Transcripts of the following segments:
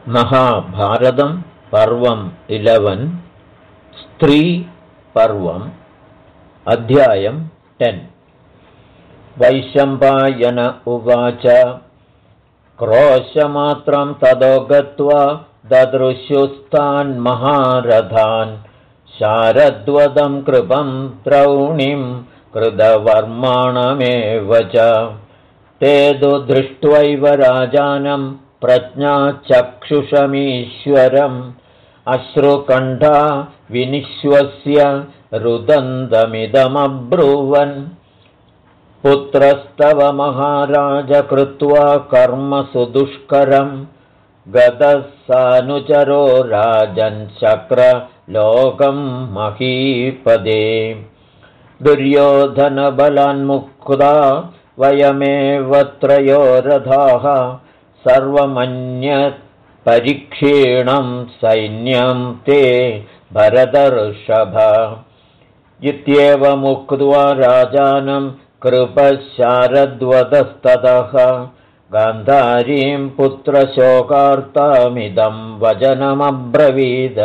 महाभारतं पर्वम् 11 स्त्रीपर्वम् अध्यायं 10 वैशम्पायन उवाच क्रोशमात्रं ततो गत्वा ददृशुस्तान् महारथान् शारद्वदं कृपं द्रौणीं कृतवर्माणमेव च ते तु दृष्ट्वैव राजानं प्रज्ञाचक्षुषमीश्वरम् अश्रुकण्ठा विनिश्वस्य रुदन्तमिदमब्रुवन् पुत्रस्तव महाराज कृत्वा कर्म सुदुष्करं गतः सानुचरो राजन् शक्र लोकं महीपदे दुर्योधनबलान्मुक्ता वयमेव त्रयो रथाः सर्वमन्यत् परीक्षीणं सैन्यं ते भरतर्षभ इत्येवमुक्त्वा राजानं कृपशारद्वदस्ततः गान्धारीं पुत्रशोकार्तामिदं वचनमब्रवीद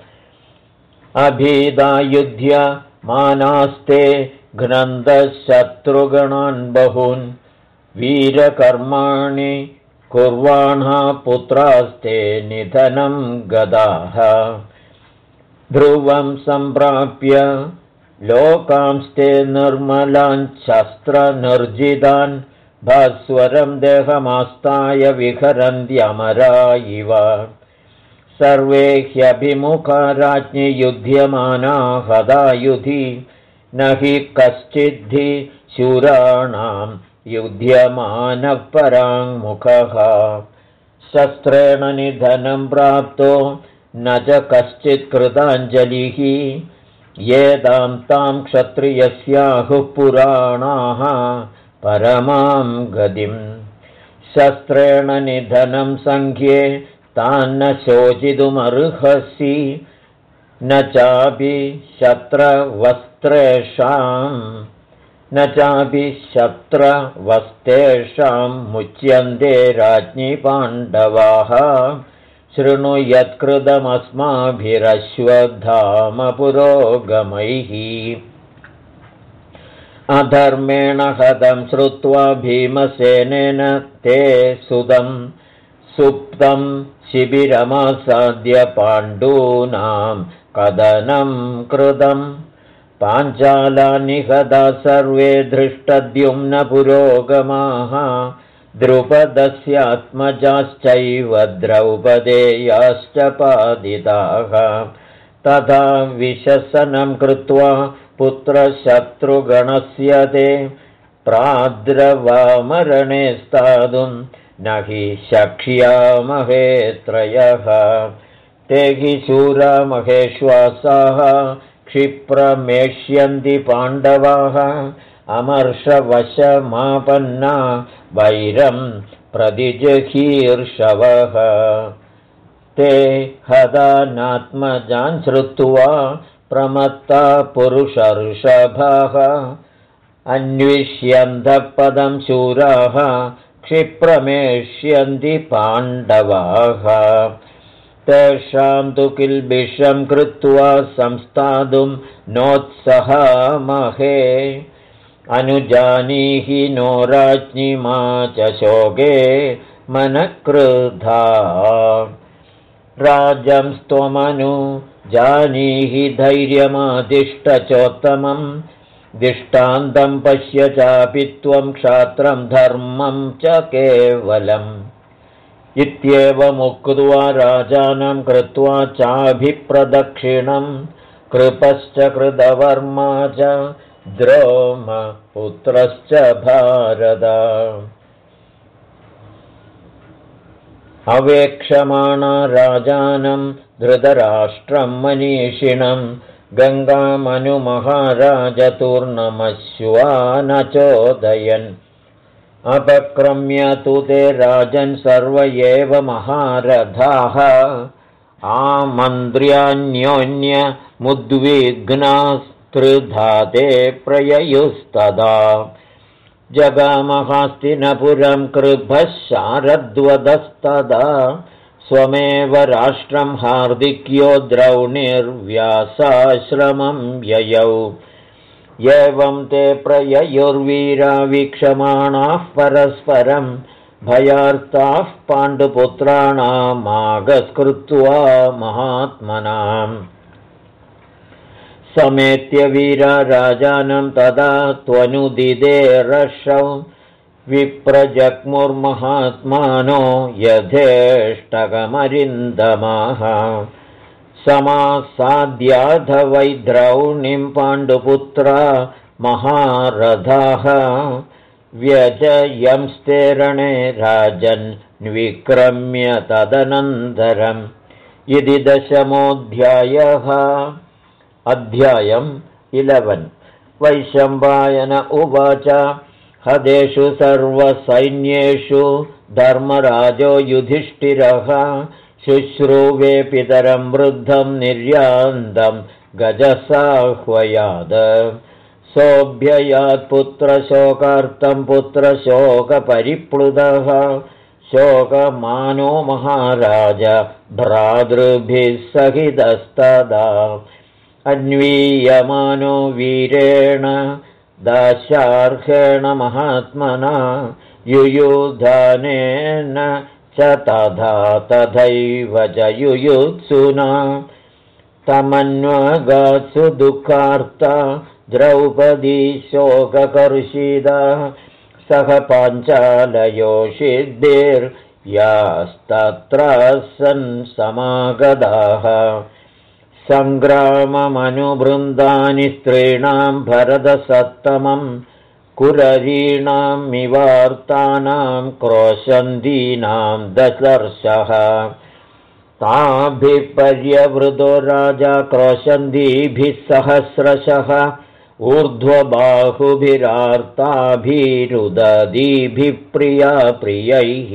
अभीदायुध्य मानास्ते घ्नन्तशत्रुगणान् बहून् वीरकर्माणि कुर्वाणः पुत्रास्ते निधनं गदाः ध्रुवं सम्प्राप्य लोकांस्ते निर्मलान् शस्त्रनिर्जितान् भास्वरं देहमास्ताय विहरन्त्यमरा इव सर्वे ह्यभिमुखा राज्ञि युध्यमाना हदायुधि न हि कश्चिद्धि शूराणां युध्यमानः पराङ्मुखः शस्त्रेण निधनं प्राप्तो न च कश्चित् कृताञ्जलिः येदां तां क्षत्रियस्याहुः पुराणाः परमां गतिम् शस्त्रेण निधनं संख्ये तान्न शोचितुमर्हसि न चापि शत्रवस्तेषां मुच्यन्ते राज्ञि पाण्डवाः शृणु यत्कृतमस्माभिरश्वत्थाम पुरोगमैः अधर्मेण हतं श्रुत्वा भीमसेनेन ते सुतं सुप्तं शिबिरमासाद्य पाण्डूनां कदनं कृतम् पाञ्चालानि हता सर्वे धृष्टद्युम्न पुरोगमाः द्रुपदस्यात्मजाश्चैव द्रौपदेयाश्च पादिताः तथा विशसनं कृत्वा पुत्रशत्रुगणस्य ते प्राद्रवामरणे स्थातुं न हि शक्ष्यामहे त्रयः ते हि शूरा महेश्वासाः क्षिप्रमेष्यन्ति पाण्डवाः अमर्षवशमापन्ना वैरं प्रतिजहीर्षवः ते हतानात्मजान् श्रुत्वा प्रमत्ता पुरुषर्षभाः अन्विष्यन्तः पदं शूराः क्षिप्रमेष्यन्ति पाण्डवाः तेषां तु किल्बिषं कृत्वा संस्थातुं नोत्सहामहे अनुजानीहि नो राज्ञि मा च शोके मनक्रुधा राजंस्त्वमनु जानीहि धैर्यमादिष्टचोत्तमं दिष्टान्तं पश्य चापि त्वं क्षात्रं धर्मं च केवलम् इत्येवमुक्त्वा राजानं कृत्वा चाभिप्रदक्षिणं कृपश्च कृतवर्मा च द्रोमपुत्रश्च भारत अवेक्षमाणा राजानं धृतराष्ट्रं मनीषिणं गङ्गामनुमहाराजतूर्णमश्वानचोदयन् अपक्रम्य तु ते राजन् सर्व एव महारथाः आमन्त्र्यान्योन्यमुद्विग्नास्त्रिधा प्रययुस्तदा जगामहस्तिनपुरं कृभः शारद्वदस्तदा स्वमेव राष्ट्रं हार्दिक्यो द्रौणिर्व्यासाश्रमं ययौ एवं ते प्रययुर्वीरा वीक्षमाणाः परस्परं भयार्ताः पाण्डुपुत्राणामागस्कृत्वा महात्मनाम् समेत्य वीरा राजानं तदा त्वनुदिदे रक्षौ विप्रजग्मुर्महात्मानो यथेष्टकमरिन्दमाः समासाद्याध वै द्रौणिं पाण्डुपुत्रा महारथाः व्यजयंस्तेरणे राजन्विक्रम्य तदनन्तरम् इति 10मोऽध्यायः। अध्यायम् 11 वैशम्पायन उवाच हदेषु सर्वसैन्येषु धर्मराजो युधिष्ठिरः शुश्रूवे पितरं वृद्धं निर्यान्दं गजसाह्वयाद सोऽभ्ययात् पुत्रशोकार्तं पुत्रशोकपरिप्लुतः शोकमानो महाराज भ्रातृभिः सहितस्तदा अन्वीयमानो वीरेण दाशार्हेण महात्मना युयुधानेन च तथैव च युयुत्सुना तमन्वगात्सु दुःखार्ता द्रौपदी शोककर्षिदा सह पाञ्चालयोषिद्धिर्यास्तत्रासन् समागताः सङ्ग्राममनुबृन्दानि स्त्रीणां भरतसत्तमं कुररीणां मिवार्तानां क्रोशन्दीनां दशर्षः ताभिः पर्यवृतो राजा क्रोशन्दीभिः सहस्रशः ऊर्ध्वबाहुभिरार्ताभिरुदधीभिः प्रियैः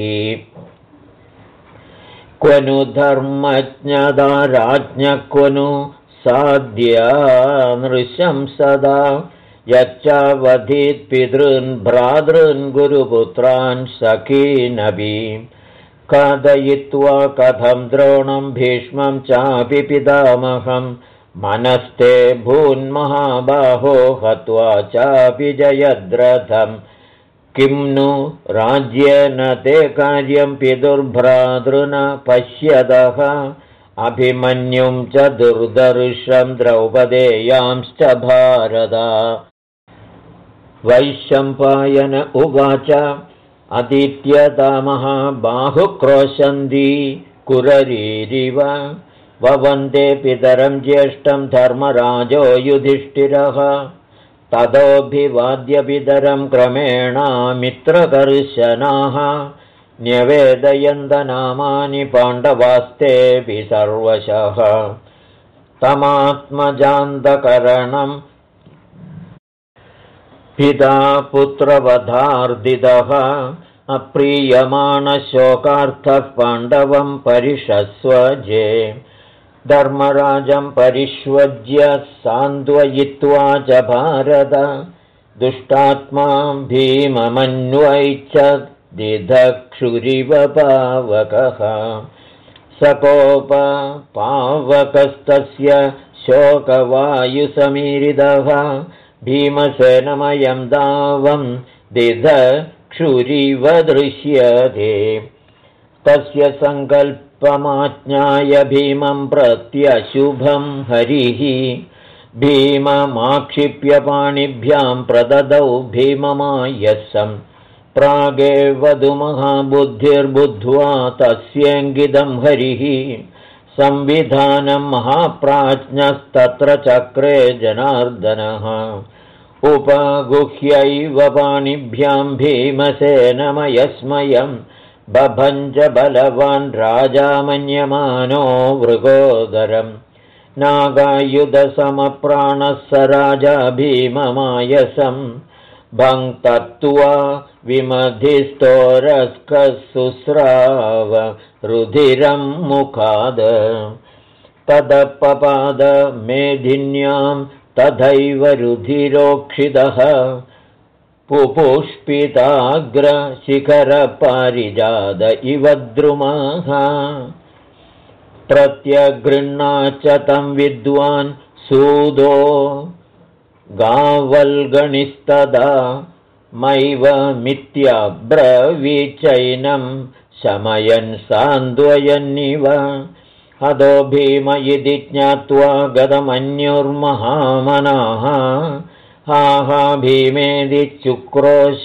क्वनु धर्मज्ञदा राज्ञ क्वनु साध्या नृशं सदा यच्चावधीत् पितॄन् भ्रातॄन् गुरुपुत्रान् सखीनपि कथयित्वा कथं द्रोणं भीष्मं चापि पितामहं मनस्ते भून्महाबाहो हत्वा चापि जयद्रथम् किं नु राज्येन ते कार्यं पितुर्भ्रातॄन् पश्यतः अभिमन्युं च दुर्दर्शं द्रौपदेयांश्च भारत वैशम्पायन उवाच अदित्यतामः बाहुक्रोशन्दी कुररीरिव ववन्दे पितरं ज्येष्ठं धर्मराजो युधिष्ठिरः ततोऽभिवाद्य पितरं क्रमेण मित्रकर्शनाः न्यवेदयन्तनामानि पाण्डवास्तेऽपि सर्वशः तमात्मजान्तकरणं पिता पुत्रवधार्दितः अप्रीयमाणशोकार्थः पाण्डवं परिषस्वजे धर्मराजं परिष्वज्य सान्त्वयित्वा च भारत दुष्टात्मा भीममन्वैच्छ दिधक्षुरिव पावकः सकोपपावकस्तस्य शोकवायुसमीरितः भीमसेनमयं दावं दिधक्षुरिव दृश्यते तस्य सङ्कल्पमाज्ञाय भीमं प्रत्यशुभं हरिः भीममाक्षिप्य पाणिभ्यां प्रददौ भीममायसं प्रागेवधुमहाबुद्धिर्बुद्ध्वा तस्येङ्गितं हरिः संविधानं महाप्राज्ञस्तत्र चक्रे जनार्दनः उपगुह्यैव पाणिभ्यां भीमसेनमयस्मयं बभञ्ज बलवान् राजा मन्यमानो मृगोदरम् नागायुधसमप्राणः स राजा भीममायसं भङ्क्त्वा विमधिस्तोरस्कसुस्राव रुधिरं मुखाद तदपपाद मेधिन्यां तथैव रुधिरोक्षितः पुपुष्पिताग्रशिखरपारिजात इव द्रुमः प्रत्यगृह्णा च तं विद्वान् सूदो गावल्गणिस्तदा मैवमित्यब्रवीचैनं शमयन् सान्द्वयन्निव हदो भीम इति ज्ञात्वा गतमन्युर्महामनाः हा हा भीमेदि चुक्रोश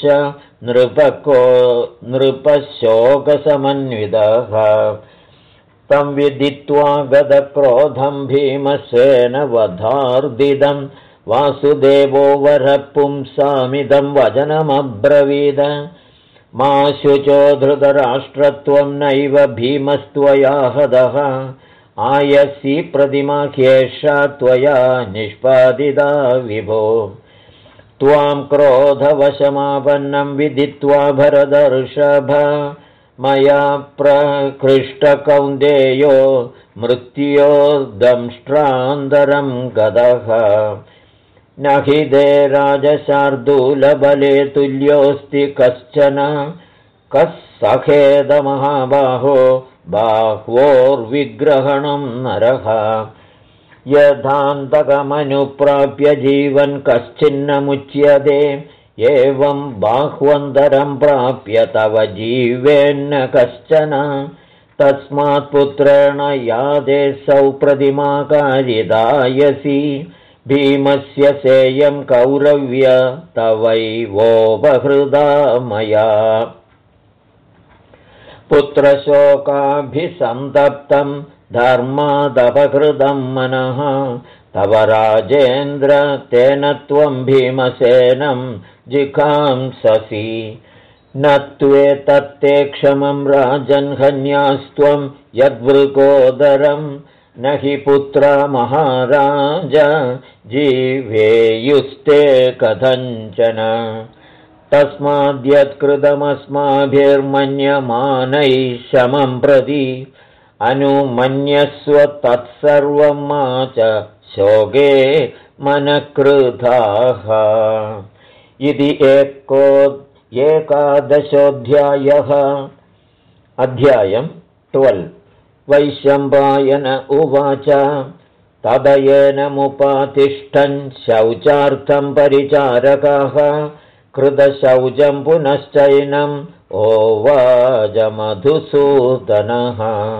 नृपशोकसमन्वितः तं विदित्वा गदक्रोधं भीमसेन वधार्दिदं वासुदेवो वरः पुंसामिदं वचनमब्रवीद मा शुचो धृतराष्ट्रत्वं नैव भीमस्त्वया हतः आयसि प्रतिमा ह्येषा त्वया निष्पादिता विभो त्वां क्रोधवशमापन्नं विदित्वा भरतर्षभ मया प्रकृष्टकौन्तेयो मृत्यो दंष्ट्रान्तरं गतः न हि ते राजशार्दूलबले तुल्योऽस्ति कश्चन कः सखेदमहाबाहो बाह्वोर्विग्रहणं नरः यथान्तकमनुप्राप्य जीवन् कश्चिन्नमुच्यते एवं बाह्वन्तरं प्राप्य तव जीवेन्न कश्चन तस्मात् पुत्रेण यादे सौ प्रतिमाकारिदायसि भीमस्य सेयं कौरव्य तवैवोपहृदा मया पुत्रशोकाभिसन्तप्तं धर्मादपहृतं मनः तव राजेन्द्र तेन त्वं भीमसेनं जिघांससि न त्वेतत्ते क्षमं राजन्हन्यास्त्वं यद्वृकोदरं न हि पुत्रा महाराज जीवेयुस्ते कथञ्चन तस्माद्यत्कृतमस्माभिर्मन्यमानैः शमं प्रति अनुमन्यस्व तत्सर्वं मा च शोके मनकृताः इति एकादशोऽध्यायः अध्यायं 12 वैशम्पायन उवाच तदयेनमुपातिष्ठन् शौचार्थं परिचारकाः कृतशौचं पुनश्चैनम् ओवाचमधुसूदनः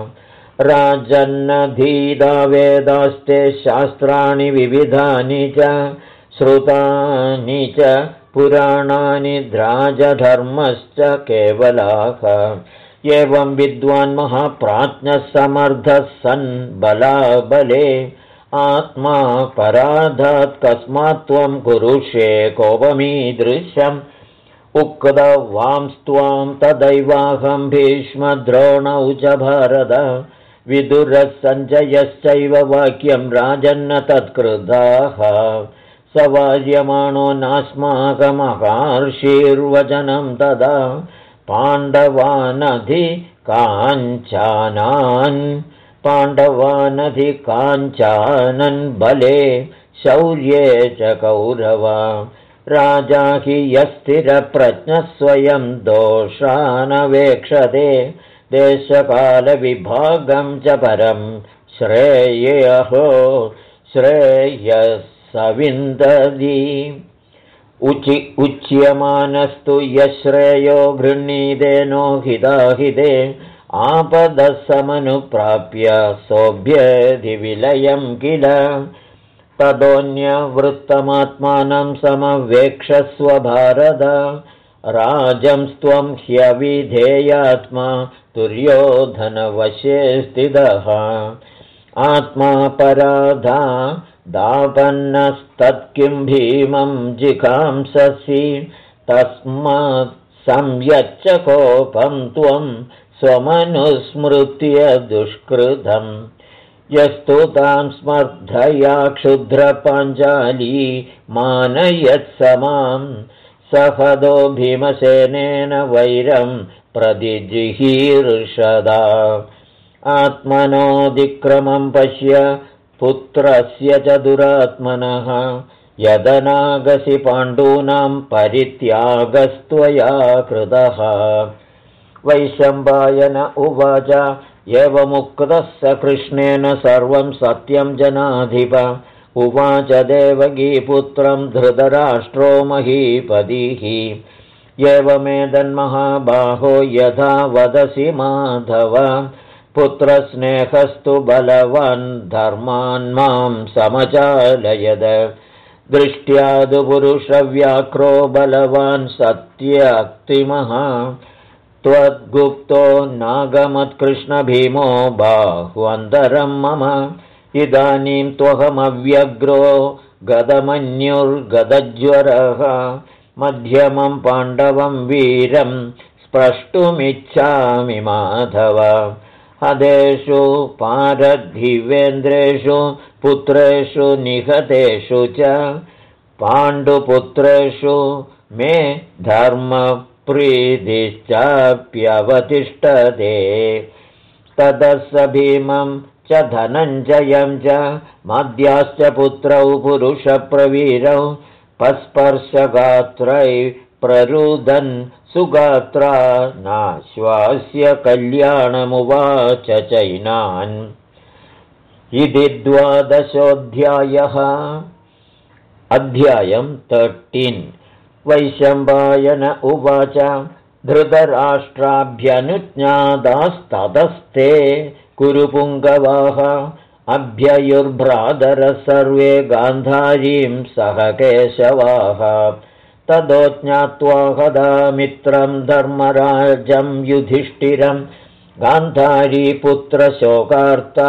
राजन्नधीता वेदास्ते शास्त्राणि विविधानि च श्रुतानि च पुराणानि द्राजधर्मश्च केवलाः एवं विद्वान् महाप्राज्ञः समर्थः सन् बलाबले आत्मा पराधात् कस्मात् त्वं कुरुषे कोपमीदृशम् उक्तवांस्त्वां तदैवाहं भीष्मद्रोणौ च भारत विदुरः सञ्जयश्चैव वाक्यं राजन्न तत्कृताः सवार्यमाणो नास्माकमहर्षिर्वचनं तदा पाण्डवानधिकाञ्चानन् बले शौर्ये च कौरव राजा हि यस्थिरप्रज्ञः स्वयं दोषानवेक्षते देशकालविभागं च परं श्रेयहो श्रेयसविन्दति उच्यमानस्तु यश्रेयो गृह्णीतेनो हिताहिते आपदः समनुप्राप्य सोऽभ्यधिविलयं किल तदोऽन्यवृत्तमात्मानं समवेक्षस्व भारत राजंस्त्वं ह्यविधेयात्मा दुर्योधनवशे स्थितः आत्मा पराधा दापन्नस्तत्किं भीमं जिघांससि तस्मात् संयच्च कोपं त्वं स्वमनुस्मृत्य दुष्कृतम् यस्तु तां स्मर्धया क्षुद्रपाञ्चाली मानयत्समां सहदो भीमसेनेन वैरं प्रतिजिहीर्षदा आत्मनोऽधिक्रमं पश्य पुत्रस्य च दुरात्मनः यदनागसि पाण्डूनां परित्यागस्त्वया कृतः। वैशम्पायन उवाच एवमुक्तः स कृष्णेन सर्वं सत्यं जनाधिप। उवाच देवकीपुत्रं धृतराष्ट्रो महीपतिः एवमेतन्महाबाहो यथा वदसि माधव। पुत्रस्नेहस्तु बलवान् धर्मान् मां समचालयद। दृष्ट्यादु पुरुषव्याक्रो बलवान् सत्यक्तिमः। त्वद्गुप्तो नागमत्कृष्णभीमो बाह्वन्तरं मम। इदानीं त्वहमव्यग्रो गदमन्युर्गदज्वरः। मध्यमं पाण्डवं वीरं स्प्रष्टुमिच्छामि माधव। हदेषु पारधिवेन्द्रेषु पुत्रेषु निहतेषु च पाण्डुपुत्रेषु मे धर्मप्रीतिश्चाप्यवतिष्ठते। ततः स भीमं च धनञ्जयं च मद्याश्च पुत्रौ पुरुषप्रवीरौ पस्पर्शगात्रै प्ररुदन् सुगात्रा नाश्वास्य कल्याणमुवाच चैनान्। इति 12 अध्यायं 13। वैशम्पायन उवाच धृतराष्ट्राभ्यनुज्ञातास्ततस्ते कुरुपुङ्गवाः अभ्ययुर्भ्रातरः सर्वे गान्धारीं सह केशवाः। ततो ज्ञात्वा हदा मित्रं धर्मराजं युधिष्ठिरं गान्धारीपुत्रशोकार्ता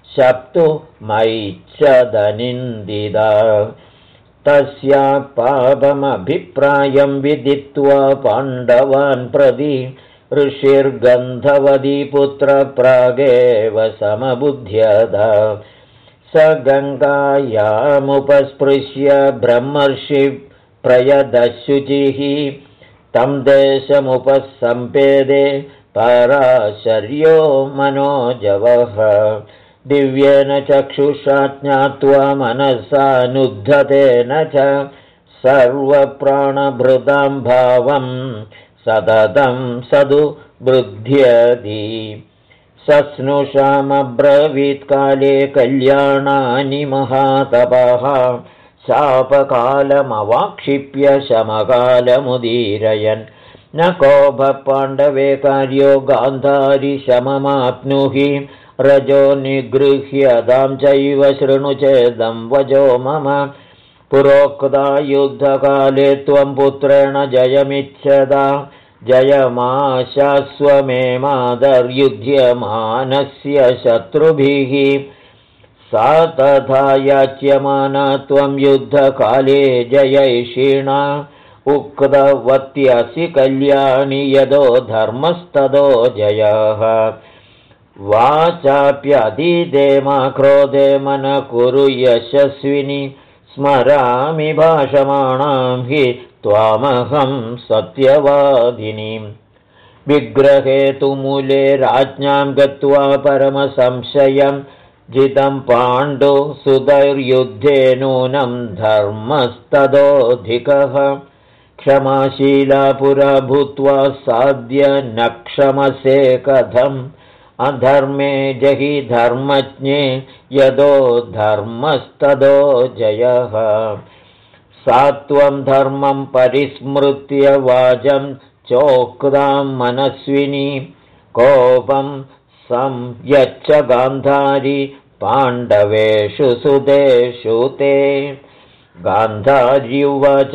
शप्तुमैच्छदनिन्दिता। तस्या पापमभिप्रायं विदित्वा पाण्डवान् प्रति ऋषिर्गन्धवती पुत्रप्रागेव समबुध्यत। स गङ्गायामुपस्पृश्य ब्रह्मर्षि प्रयदशुचिः तं देशमुपसम्पेदे पराशर्यो मनोजवः। दिव्येन चक्षुषा ज्ञात्वा मनसानुद्धतेन च सर्वप्राणभृतां भावं सततं सदु वृद्ध्यति। सस्नुषामब्रवीत्काले कल्याणानि महातपः शापकालमवाक्षिप्य शमकालमुदीरयन्। न कोपः पाण्डवे कार्यो गान्धारी शममाप्नुहि। रजो निगृह्यतां चैव शृणु चेदं वजो मम। पुरोक्ता युद्धकाले त्वं पुत्रेण जयमिच्छदा जयमाशास्वमे मादर्युध्यमानस्य शत्रुभिः। सा तथा याच्यमाना त्वं युद्धकाले जयैषिणा उक्तवत्यसि कल्याणि यदो धर्मस्तदो जयः। वाचाप्यधीते मा क्रोधे मन कुरु यशस्विनि। स्मरामि भाषमाणां हि त्वामहं सत्यवादिनीं। विग्रहे तु मूले राज्ञां गत्वा परमसंशयं जितं पाण्डुसुतैर्युद्धे नूनं धर्मस्तदोऽधिकः। क्षमाशीला पुरा भूत्वा साद्य न क्षमसे कथम्। अधर्मे जहि धर्मज्ञे यदो धर्मस्तदो जयः। सा त्वं धर्मं परिस्मृत्य वाचं चोक्तां मनस्विनी। कोपं संयच्छ गान्धारी पाण्डवेषु सुतेषु ते। गान्धारी उवाच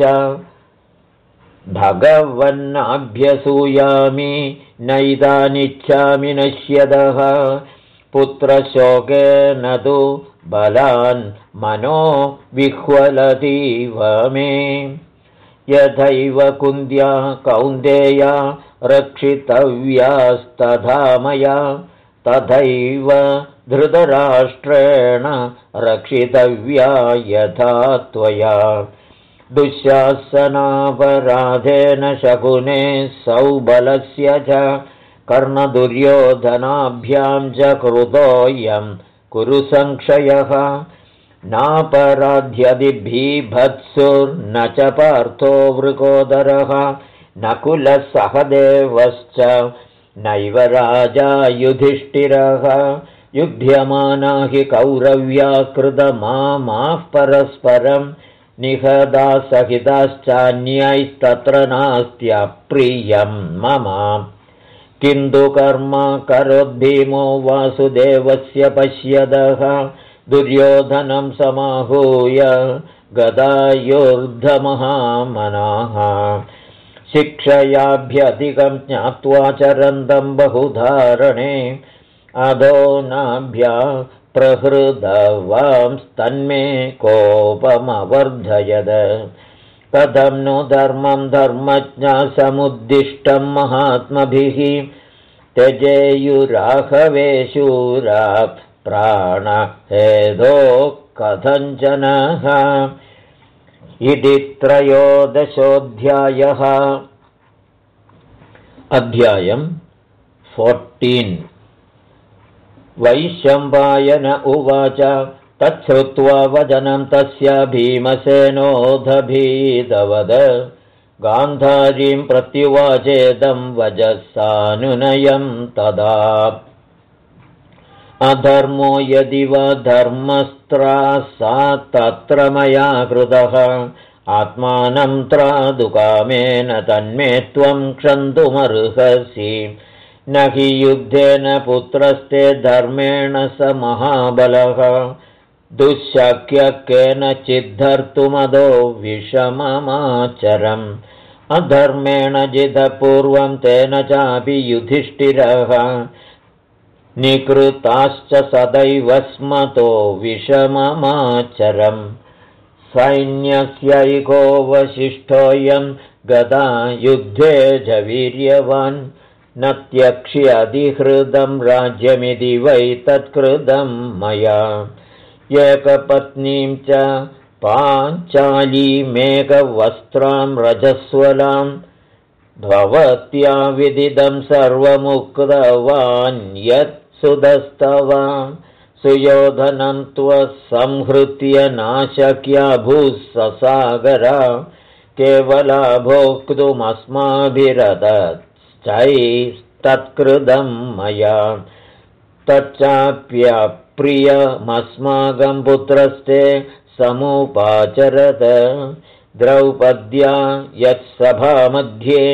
भगवन्नाभ्यसूयामि नैदानिच्छामि नश्यतः। पुत्रशोकेन तु बलान् मनो विह्वलतीव मे। यथैव कुन्द्या कौन्तेया रक्षितव्यास्तथा मया तथैव धृतराष्ट्रेण रक्षितव्या यथा त्वया। दुःशासनापराधेन शकुने सौबलस्य च कर्णदुर्योधनाभ्यां च कृतोऽयं कुरु संक्षयः। नापराध्यदि भीभत्सुर्न च पार्थो वृकोदरः नकुलः सहदेवश्च नैव राजा युधिष्ठिरः युध्यमाना हि कौरव्या कृतमामाः परस्परं निहदा सहिताश्चान्यैस्तत्र नास्त्यप्रियं मम किन्तु कर्म करोद्भीमो वासुदेवस्य पश्यदः दुर्योधनं समाहूय गदायुर्धमहामनाः शिक्षयाभ्यधिकं ज्ञात्वा चरन्तं बहुधारणे अधो नाभ्या प्रहृदवांस्तन्मे कोपमवर्धयद कथं नु धर्मं धर्मज्ञा समुद्दिष्टं महात्मभिः त्यजेयुराघवे शूरा प्राणहेदो कथञ्चनः इति 13 अध्यायम् 14 वैशम्पायन उवाच तच्छ्रुत्वा वचनं तस्य भीमसेनोऽधभीदवद गान्धारीं प्रत्युवाचेदं वजसानुनयं तदा अधर्मो यदि वा धर्मस्त्रासा तत्र मया कृतः आत्मानं त्रादुकामेन तन्मे त्वं क्षन्तुमर्हसि न हि युद्धेन पुत्रस्ते धर्मेण स महाबलः दुःशक्य केनचिद्धर्तुमदो विषममाचरम् अधर्मेण जितपूर्वं तेन चापि युधिष्ठिरः निकृताश्च सदैव स्मतो विषममाचरम् सैन्यस्यैकोऽवशिष्टोऽयं गदा युद्धे च वीर्यवान् न त्यक्ष्यधिहृतं राज्यमिति वै तत्कृतं मया एकपत्नीं च पाञ्चालीमेकवस्त्रां रजस्वलां भवत्या विदितं सर्वमुक्तवान् यत् सुदस्तव सुयोधनं त्वसंहृत्य नाशक्या भूस्ससागरा केवला भोक्तुमस्माभिरतश्चैस्तत्कृतं मया तच्चाप्यप्रियमस्माकं पुत्रस्ते समुपाचरत द्रौपद्या यत्सभामध्ये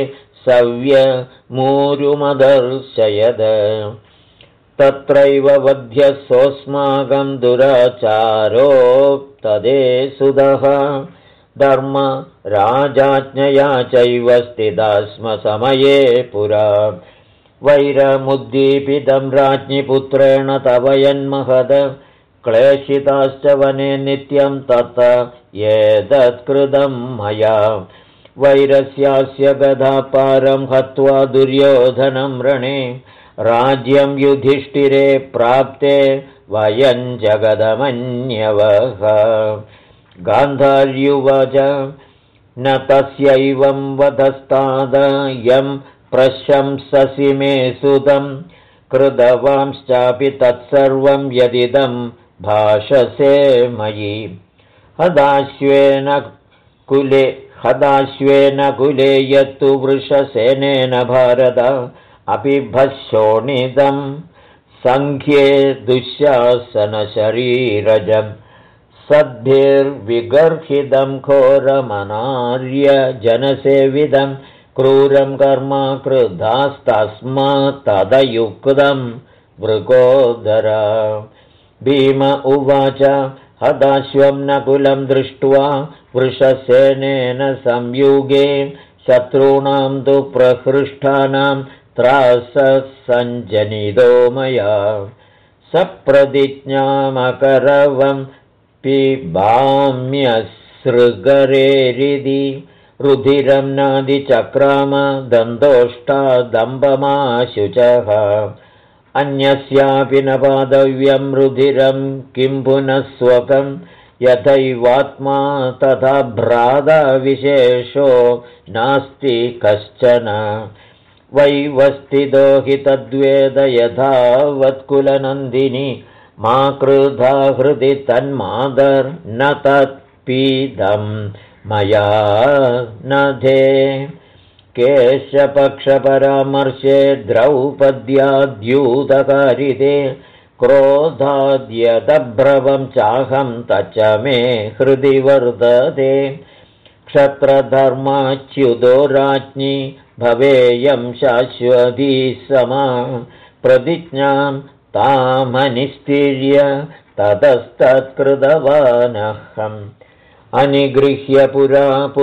सव्यमूरुमदर्शयद तत्रैव वध्यसोऽस्माकं दुराचारोक्तदे सुदः धर्मराजाज्ञया चैव स्थिता स्म समये पुरा वैरमुद्दीपितं राज्ञिपुत्रेण तव यन्महद क्लेशिताश्च वने नित्यं तत एतत्कृतं मया वैरस्यास्य गदापारं हत्वा दुर्योधनं रणे राज्यं युधिष्ठिरे प्राप्ते वयं जगदमन्यवः गान्धार्युवाच न तस्यैवं वधस्तादयं प्रशंससि मे सुतं कृतवांश्चापि तत्सर्वं यदिदं भाषसे मयि हदाश्वेन कुले यत्तु वृषसेनेन भारत अपि भशोणितं सङ्ख्ये दुःशासनशरीरजं सद्भिर्विगर्हितं घोरमनार्य जनसेविदं क्रूरं कर्म कृतास्तस्मात् तदयुक्तं वृकोदर भीम उवाच हदाश्वं नकुलं दृष्ट्वा वृषसेनेन संयुगे शत्रूणां तु प्रहृष्टानां त्राससञ्जनितो मया सप्रतिज्ञामकरवं पिबाम्यसृगरेरिति रुधिरं नादिचक्राम दन्तोष्टादम्बमाशुचः अन्यस्यापि न पातव्यं रुधिरं किं पुनः स्वकं यथैवात्मा तथा भ्राताविशेषो नास्ति कश्चन वैवस्थितो हि तद्वेद यथावत्कुलनन्दिनी मा क्रुधा हृदि तन्मादर्न तत्पीदं मया नधे केशपक्षपरामर्शे द्रौपद्याद्यूतकारिते क्रोधाद्यदब्रवं चाहं तच्च मे हृदि वर्तते क्षत्रधर्माच्युतो राज्ञी भवेयं शाश्वती समा प्रतिज्ञां तामनिस्तीर्य ततस्तत्कृतवानहम् अनिगृह्य पुरा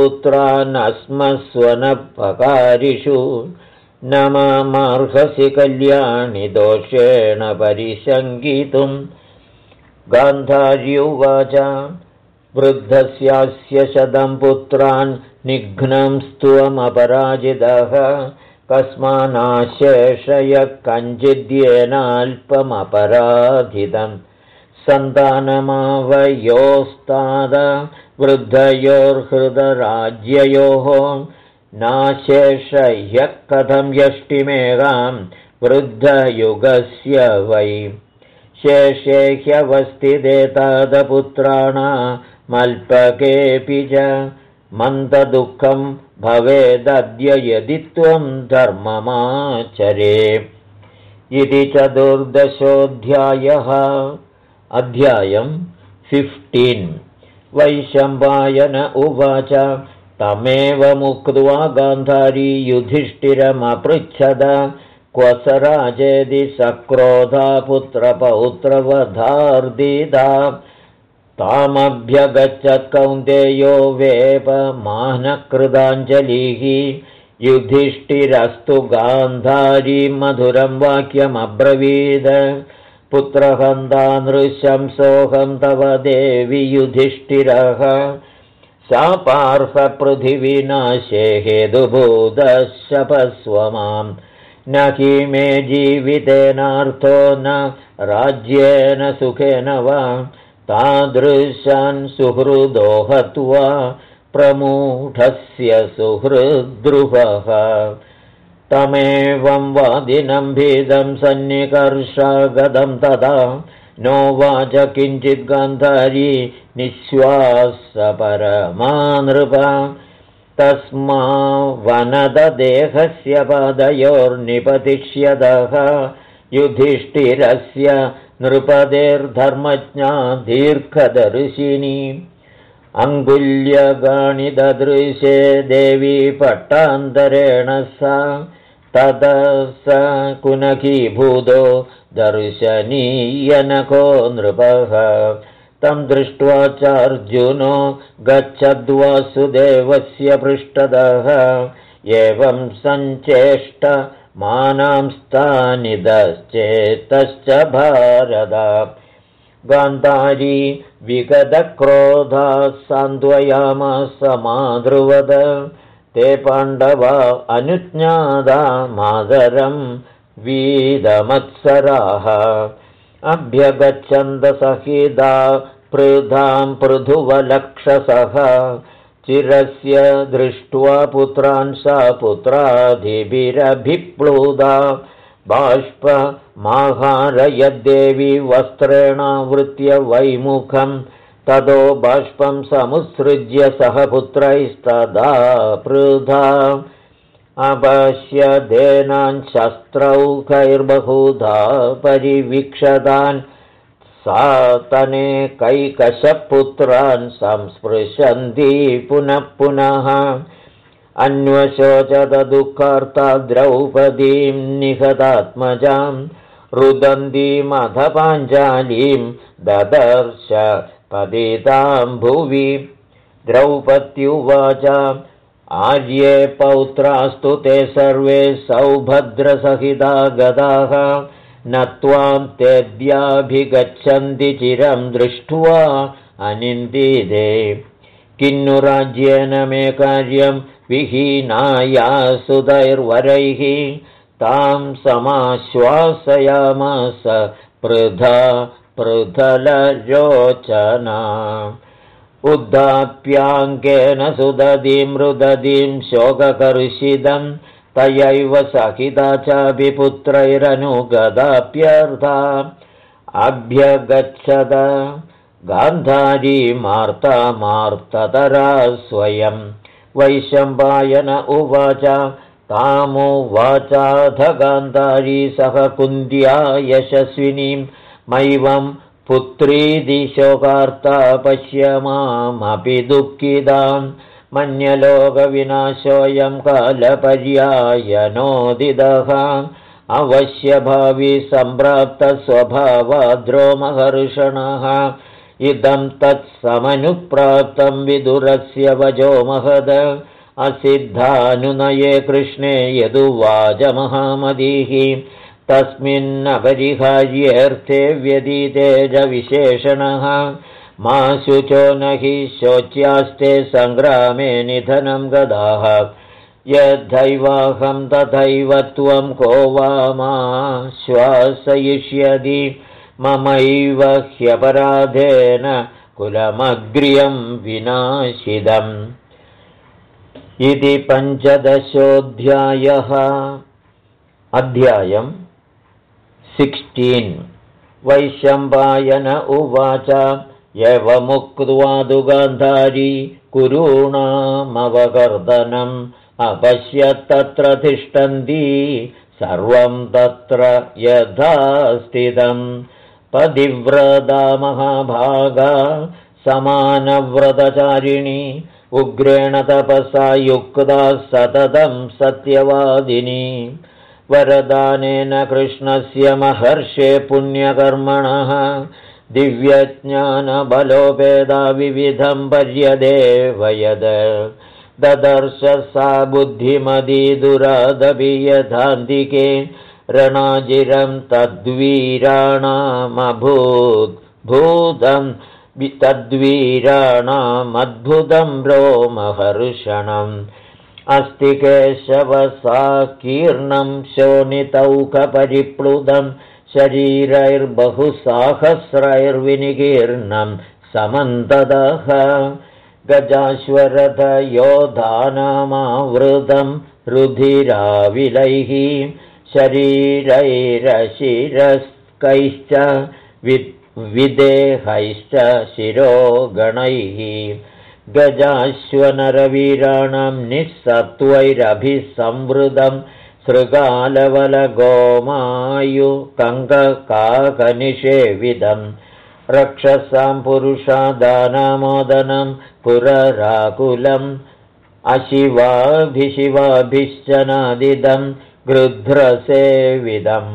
पुत्रानस्मस्वनपकारिषु न मामर्हसि कल्याणि दोषेण परिशङ्कितुं गान्धार्युवाच वृद्धस्यास्य 100 पुत्रान् निघ्नं स्त्वमपराजितः कस्मानाशेषय कञ्चिद्येनाल्पमपराधितं सन्तानमावयोस्ताद वृद्धयोर्हृदराज्ययोः नाशेषह्यः कथं यष्टिमेगां वृद्धयुगस्य वै शेषे ह्यवस्थिते तादपुत्राणामल्पकेऽपि च मन्ददुःखं भवेदद्य यदि त्वं धर्ममाचरे इति 14 अध्यायं 15 वैशम्पायन उवाच तमेव मुक्त्वा गान्धारी युधिष्ठिरमपृच्छद क्व स राजेदि सक्रोधा पुत्रपौत्रवधार्दिता तामभ्यगच्छत् कौन्तेयो वेपमानकृताञ्जलिः युधिष्ठिरस्तु गान्धारी मधुरं वाक्यमब्रवीद पुत्रहन्ता नृशंसोऽहं तव देवि युधिष्ठिरः शापार्हपृथिवीनाशे हेतुभूतशपस्व मां न हि मे जीवितेनार्थो न राज्येन सुखेन वा तादृशान् सुहृदो हत्वा प्रमूढस्य सुहृद्रुवः तमेवं वादिनं भीदं सन्निकर्षागदं तदा नोवाच किञ्चित् गान्धारी निःश्वासपरमा नृप तस्मा वनददेहस्य पादयोर्निपतिष्यतः युधिष्ठिरस्य नृपतेर्धर्मज्ञा दीर्घदर्शिनी अङ्गुल्यगाणि ददृशे देवी पट्टान्तरेण सा ततः स कुनखीभूतो दर्शनीयनको नृपः तं दृष्ट्वा चार्जुनो गच्छद्वासुदेवस्य पृष्ठतः एवं सञ्चेष्ट मानांस्तानिदश्चेतश्च भारत गान्धारी विगतक्रोधा सान्त्वयामास माद्रुवद ते पाण्डवा अनुज्ञाता मादरं वीदमत्सराः अभ्यगच्छन्दसहिता पृथां पृथुवलक्षसः चिरस्य दृष्ट्वा पुत्रान् सा पुत्रादिभिरभिप्लुता बाष्पमाहारयद्देवी वस्त्रेणावृत्य वैमुखं ततो बाष्पं समुत्सृज्य सह पुत्रैस्तदा पृथा अपश्यदेनान् शस्त्रौखैर्बहुधा परिवीक्षतान् सातनेकैकशपुत्रान् संस्पृशन्ति पुनः पुनः अन्वशोचत दुःखार्ता द्रौपदीं निहतात्मजां रुदन्तीमधपाञ्चालीं ददर्श पतितां भुवि द्रौपद्युवाच आर्ये पौत्रास्तु ते सर्वे सौभद्रसहिता गताः न त्वां तेद्याभिगच्छन्ति चिरं दृष्ट्वा अनिन्दिते किन्नु राज्येन मे कार्यं विहीनायासुतैर्वरैः तां समाश्वासयामास पृथा पृथलरोचना उद्धाप्याङ्केन सुदधिं रुदधिं शोककर्षितं तयैव सहिता चापि पुत्रैरनुगदाप्यर्था अभ्यगच्छद गान्धारी मार्ता मार्ततरा स्वयं वैशम्पायन उवाच तामुवाचाथ गान्धारी सह कुन्द्या यशस्विनीं मैवं पुत्रीदि शोकार्ता पश्य मामपि दुःखितां मन्यलोकविनाशोऽयं कालपर्यायनोदितः अवश्यभावी सम्प्राप्तस्वभावाद्रो महर्षणः इदं तत्समनुप्राप्तं विदुरस्य वचो महद असिद्धानुनये कृष्णे यदुवाच महामतिः तस्मिन्नपरिहार्येऽर्थे व्यतीतेजविशेषणः मा शुचो न हि शोच्यास्ते सङ्ग्रामे निधनं गदाः यद्धैवाहं तथैव त्वं को वा मा श्वासयिष्यति ममैव ह्यपराधेन कुलमग्र्यं विनाशितम् इति 15 अध्यायम् 16 वैशम्पायन उवाच एवमुक्त्वा तु गान्धारी कुरूणामवकर्दनम् अपश्यत्तत्र तिष्ठन्ति सर्वं तत्र यथा स्थितं पतिव्रता महाभागा समानव्रतचारिणी उग्रेण तपसा युक्ता सततं सत्यवादिनी वरदानेन कृष्णस्य महर्षे पुण्यकर्मणः दिव्यज्ञानबलोपेदा विविधं पर्यदेवयद ददर्श सा बुद्धिमती दुरादपि यथान्तिके रणाजिरं तद्वीराणामद्भुतं रोमहर्षणम् अस्ति केशवसाकीर्णं शोणितौकपरिप्लुतं शरीरैर्बहुसाहस्रैर्विनिकीर्णं समन्ततः गजाश्वरथयोधानामावृतं रुधिराविलैः शरीरैरशिरस्कैश्च विदेहैश्च शिरोगणैः गजाश्वनरवीराणां निःसत्त्वैरभिसंवृतं शृगालवलगोमायुकङ्ककाकनिषेविदं रक्षसां पुरुषादानामोदनं पुरराकुलम् अशिवाभिशिवाभिश्च नादिदं गृध्रसेविदम्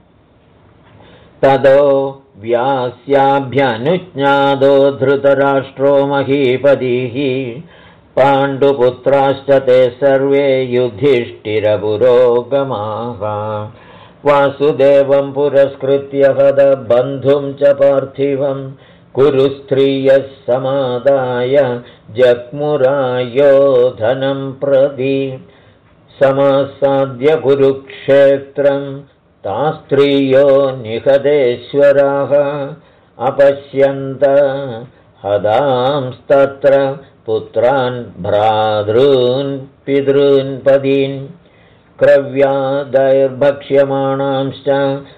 ततो व्यास्याभ्यनुज्ञातो धृतराष्ट्रो महीपतिः पाण्डुपुत्राश्च ते सर्वे युधिष्ठिरपुरोगमाः वासुदेवं पुरस्कृत्य हतबन्धुं च पार्थिवं कुरुस्त्रियः समादाय जग्मुरायोधनं प्रति समासाद्य कुरुक्षेत्रं तास्त्रियो निहतेश्वराः अपश्यन्त हतांस्तत्र पुत्रान् भ्रातॄन् पितॄन् पदीन् क्रव्यादैर्भक्ष्यमाणांश्च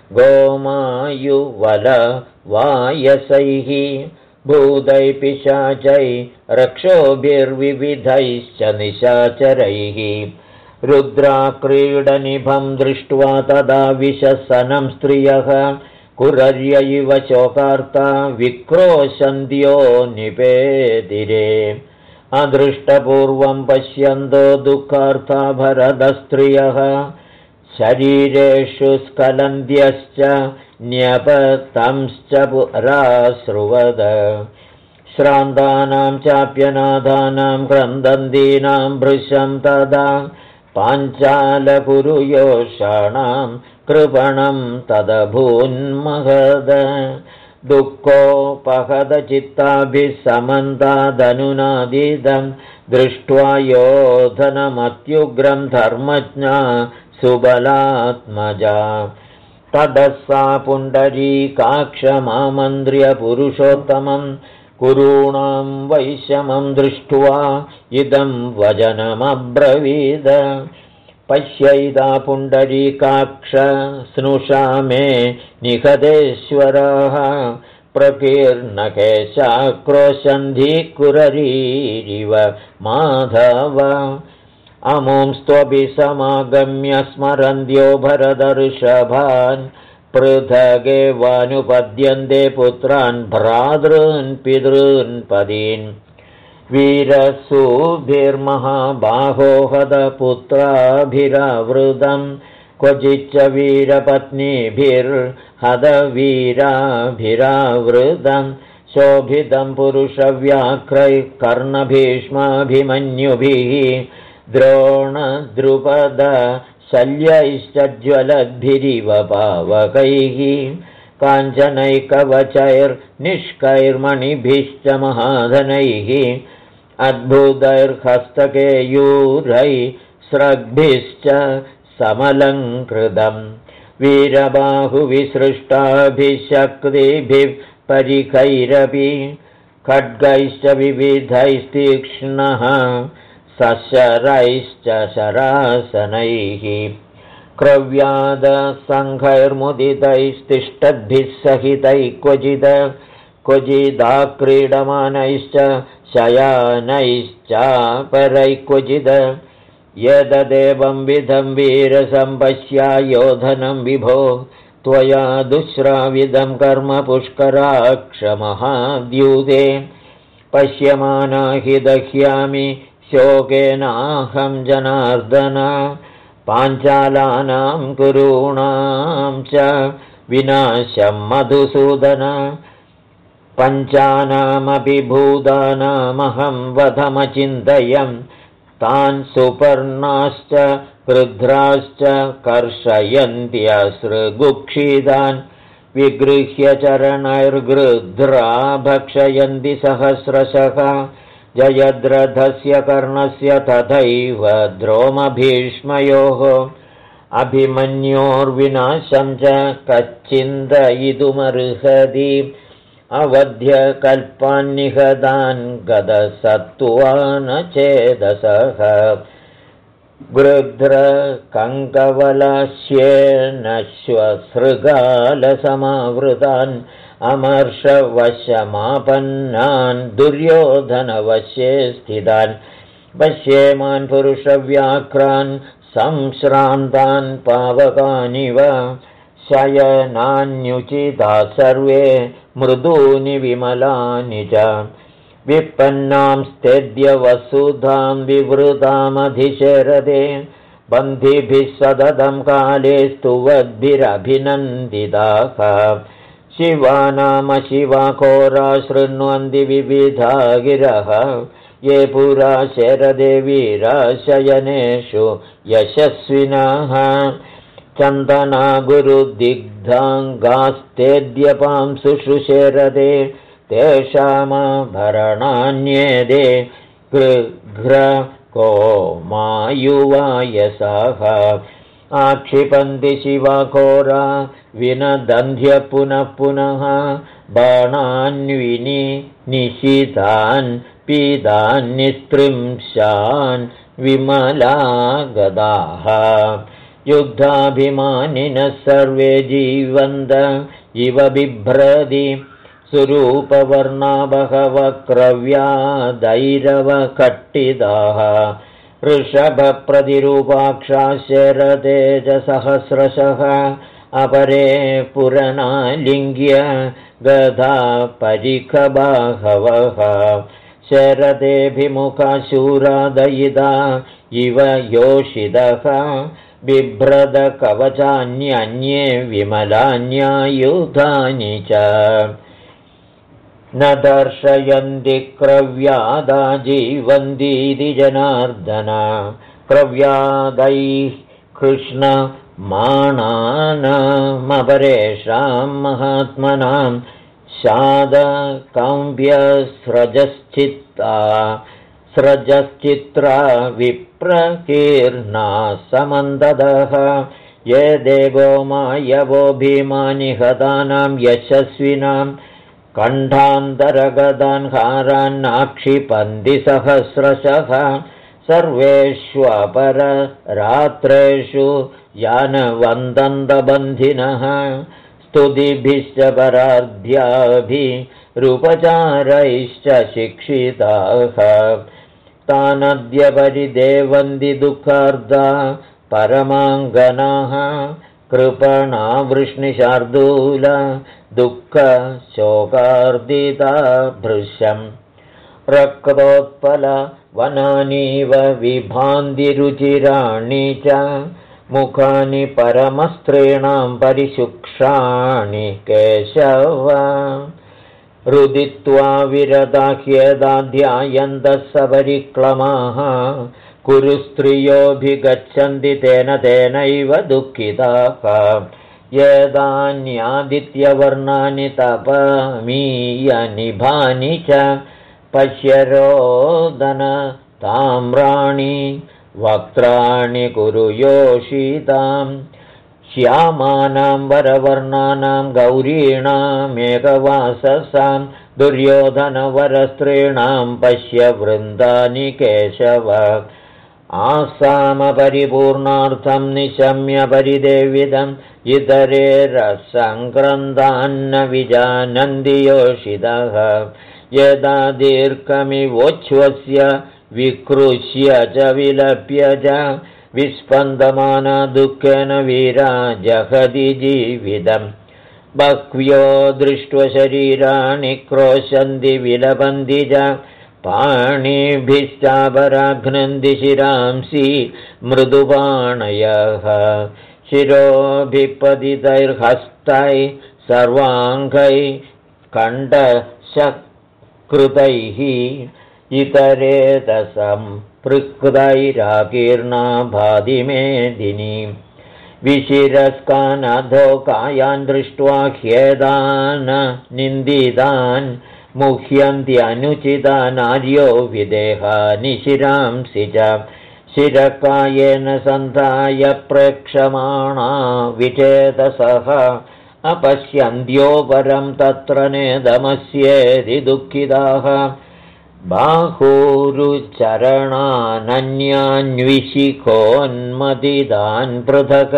गोमायुवलवायसैः भूतैः पिशाचैः रक्षोभिर्विविधैश्च निशाचरैः रुद्राक्रीडनिभं दृष्ट्वा तदा विशसनं स्त्रियः कुरर्य इव शोकार्ता विक्रोशन्त्यो निपेदिरे अदृष्टपूर्वं पश्यन्तो दुःखार्था भरतस्त्रियः शरीरेषु स्खलन्त्यश्च न्यपतंश्च पुराश्रुवद श्रान्तानां चाप्यनाथानां क्रन्दन्तीनां भृशं तदा पाञ्चालकुरुयोषाणां कृपणं तदभून्महद दुःखोपहदचित्ताभिः समन्तादनुनादिदं दृष्ट्वा योधनमत्युग्रं धर्मज्ञा सुबलात्मजा ततः सा पुण्डरीकाक्षमामन्त्र्य पुरुषोत्तमं कुरूणां वैषमं दृष्ट्वा इदं वचनमब्रवीद पश्यैदा पुण्डरीकाक्ष स्नुषा मे निहतेश्वराः प्रकीर्णकेशाक्रोशन्धिकुररीरिव माधव अमुंस्त्वपि समागम्य स्मरन्त्यो भरदर्षभान् पृथगेवानुपद्यन्ते पुत्रान् भ्रातॄन् पितॄन् पदीन् वीरसूभिर्महाबाहो हतपुत्राभिरावृतं क्वचिच्च वीरपत्नीभिर्हतवीराभिरावृतं शोभितं पुरुषव्याघ्रैः कर्णभीष्माभिमन्युभिः द्रोणद्रुपदशल्यैश्च ज्वलद्भिरिव पावकैः काञ्चनैकवचैर्निष्कैर्मणिभिश्च महाधनैः अद्भुतैर्हस्तकेयूरैः स्रग्भिश्च समलङ्कृतं वीरबाहुविसृष्टाभिशक्तिभिः परिखैरपि खड्गैश्च विविधैस्तीक्ष्णः सशरैश्च शरासनैः क्रव्यादसङ्घैर्मुदितैस्तिष्ठद्भिः सहितैः क्वचिदाक्रीडमानैश्च शयानैश्चापरैः क्वचिद् यददेवं विधं वीरसम्पश्यायोधनं विभो त्वया दुःश्राविदं कर्म पुष्कराक्षमहाद्यूते पश्यमाना हि दह्यामि शोकेनाहं जनार्दन पाञ्चालानां कुरूणां च विनाशं मधुसूदन पञ्चानामपि भूतानामहं वधमचिन्तयन् तान् सुपर्णाश्च क्रुद्धाश्च कर्षयन्त्यसृगुक्षितान् विगृह्य चरणैर्गृध्रा भक्षयन्ति सहस्रशः जयद्रथस्य कर्णस्य तथैव द्रोमभीष्मयोः अभिमन्योर्विनाशं च कच्चिन्तयितुमर्हति अवध्यकल्पान्निहतान् गदसत्त्वानचेदसः गृध्रकङ्कवलास्येनश्वसृगालसमावृतान् अमर्षवशमापन्नान् दुर्योधनवशे स्थितान् पश्येमान् पुरुषव्याघ्रान् संश्रान्तान् पावकानिव शयनान्युचिता सर्वे मृदूनि विमलानि च विपन्नां स्तेद्य वसुधां विवृतामधिशरदे बन्धिभिः सततं काले स्तुवद्भिरभिनन्दिताः शिवानामशिवाघोरा शृण्वन्ति विविधा गिरः ये पुरा शरदे वीरा शयनेषु यशस्विनः चन्दना गुरुदिग्धाङ्गास्तेद्यपांसुषु शरदे तेषामाभरणान्येदे गृघ्रकोमायुवायसाः आक्षिपन्ति शिवाघोरा विनदन्ध्य पुनः पुनः बाणान्विनि निशितान् पीतान् निस्त्रिंशान् विमला गदाः युद्धाभिमानिनः सर्वे जीवन्त इव बिभ्रति सुरूपवर्णा बहवक्रव्यादैरवकट्टिताः ऋषभप्रतिरूपाक्षा शरतेजसहस्रशः अपरे पुरनालिङ्ग्य गधा परिखबाहवः शरतेऽभिमुखशूरादयिता इव योषितः बिभ्रदकवचान्यन्ये विमलान्यायुधानि च न दर्शयन्ति क्रव्यादा जीवन्तीति जनार्दन क्रव्यादैः कृष्णमाणानामपरेषां महात्मनां स्रजश्चित्रा विप्रकीर्णा समन्ददः ये देवो मायवो भीमानि हतानां यशस्विनां कण्ठान्तरगदान् हारान्नाक्षिपन्ति सहस्रशः सर्वेष्वपररात्रेषु यानवन्दन्तबन्धिनः स्तुतिभिश्च पराध्याभिरुपचारैश्च शिक्षिताः तानद्य परिदेवन्ति दुःखार्दा परमाङ्गनाः कृपणा वृष्णिशार्दूल दुःखशोकार्दिता भृशम् रक्तोत्पल वनानीव विभान्तिरुचिराणि च मुखानि परमस्त्रीणां परिशुक्षाणि केशव रुदित्वा विरदाह्येदा ध्यायन्तः सपरिक्लमाः कुरु स्त्रियोऽभिगच्छन्ति तेन तेनैव दुःखिताः यदान्यादित्यवर्णानि तपमीयनिभानि च पश्यरोदन ताम्राणि वक्त्राणि कुरु योषितां श्यामानां वरवर्णानां गौरीणामेकवाससां दुर्योधनवरस्त्रीणां पश्य वृन्दानि केशव आसामपरिपूर्णार्थं निशम्य परिदेविदम् इतरे रसङ्क्रन्दान्न विजानन्ति योषितः यदा दीर्घमिवोच्छ्वस्य विकृष्य च विलप्य च विस्पन्दमाना दुःखेन वीरा जहति जीवितम् बह्व्यो दृष्ट्वा शरीराणि क्रोशन्ति विलपन्ति च पाणिभिश्चापराघ्नन्ति शिरांसि मृदुपाणयः शिरोभिपतितैर्हस्तैः सर्वाङ्गैः कण्ठशकृतैः इतरेतसं पृक्तैराकीर्णा भाति मेदिनी विशिरस्कानधो कायान् दृष्ट्वा ह्येदान् निन्दितान् मुह्यन्त्यनुचिता नार्यो विदेहानि शिरांसि च शिरकायेन सन्धाय प्रेक्षमाणा विचेतसः अपश्यन्त्यो परं तत्र नेदमस्येति दुःखिताः बाहुरुचरणानन्यान्विशिखोन्मदितान् पृथक्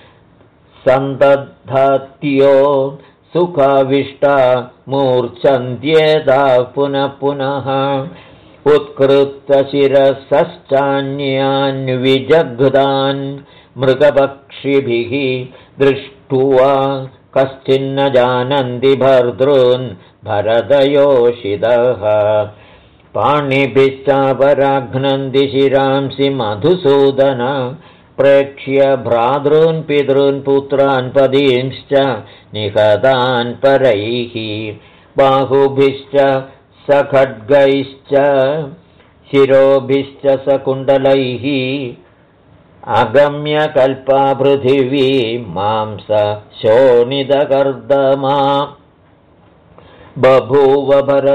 सन्तद्धात्यो सुखाविष्टा मूर्च्छन्त्येता पुनः पुनः उत्कृतशिरसश्चान्यान्विजग्धान् मृगपक्षिभिः दृष्ट्वा कश्चिन्न जानन्ति भर्तॄन् भरतयोषितः पाणिभिश्चापराघ्नन्ति शिरांसि मधुसूदन प्रेक्ष्य भ्रातॄन् पितॄन् पुत्रान् पदींश्च निहतान् परैः बाहुभिश्च सखड्गैश्च शिरोभिश्च सकुण्डलैः अगम्य कल्पा पृथिवी मांस शोणितकर्दमा बभूव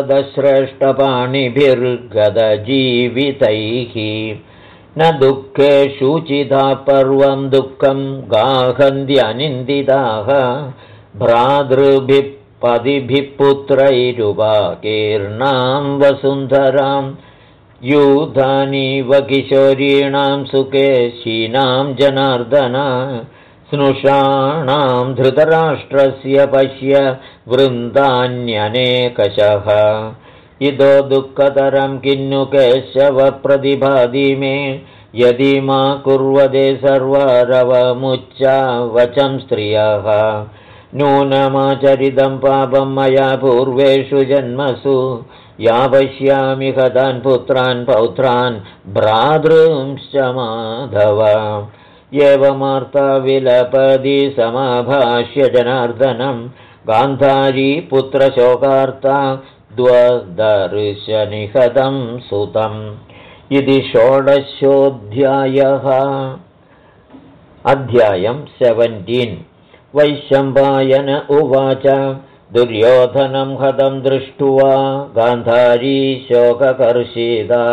भरतश्रेष्ठपाणिभिर्गतजीवितैः न दुःखे शुचिता पर्वं दुःखं गाहन्त्यनिन्दिताः भ्रातृभिः पदिभिः पुत्रैरुपाकीर्णां वसुन्धरां यूधानीव किशोरीणां सुकेशीनां जनार्दन स्नुषाणां धृतराष्ट्रस्य पश्य वृन्दान्यनेकशः इदो दुःखतरं किन्नु केशव प्रतिभाति मे यदि मा कुर्वते सर्वारवमुच्चा वचं स्त्रियः नूनमाचरितं पापं मया पूर्वेषु जन्मसु यापश्यामि हतान् पुत्रान् पौत्रान् भ्रातॄंश्च माधव एवमार्ता विलपदि समाभाष्य जनार्दनं गान्धारी पुत्रशोकार्ता द्वदर्शनिहतं सुतम् इति 16 अध्यायं 17 वैशम्पायन उवाच दुर्योधनं हतं दृष्ट्वा गान्धारी शोककर्षिता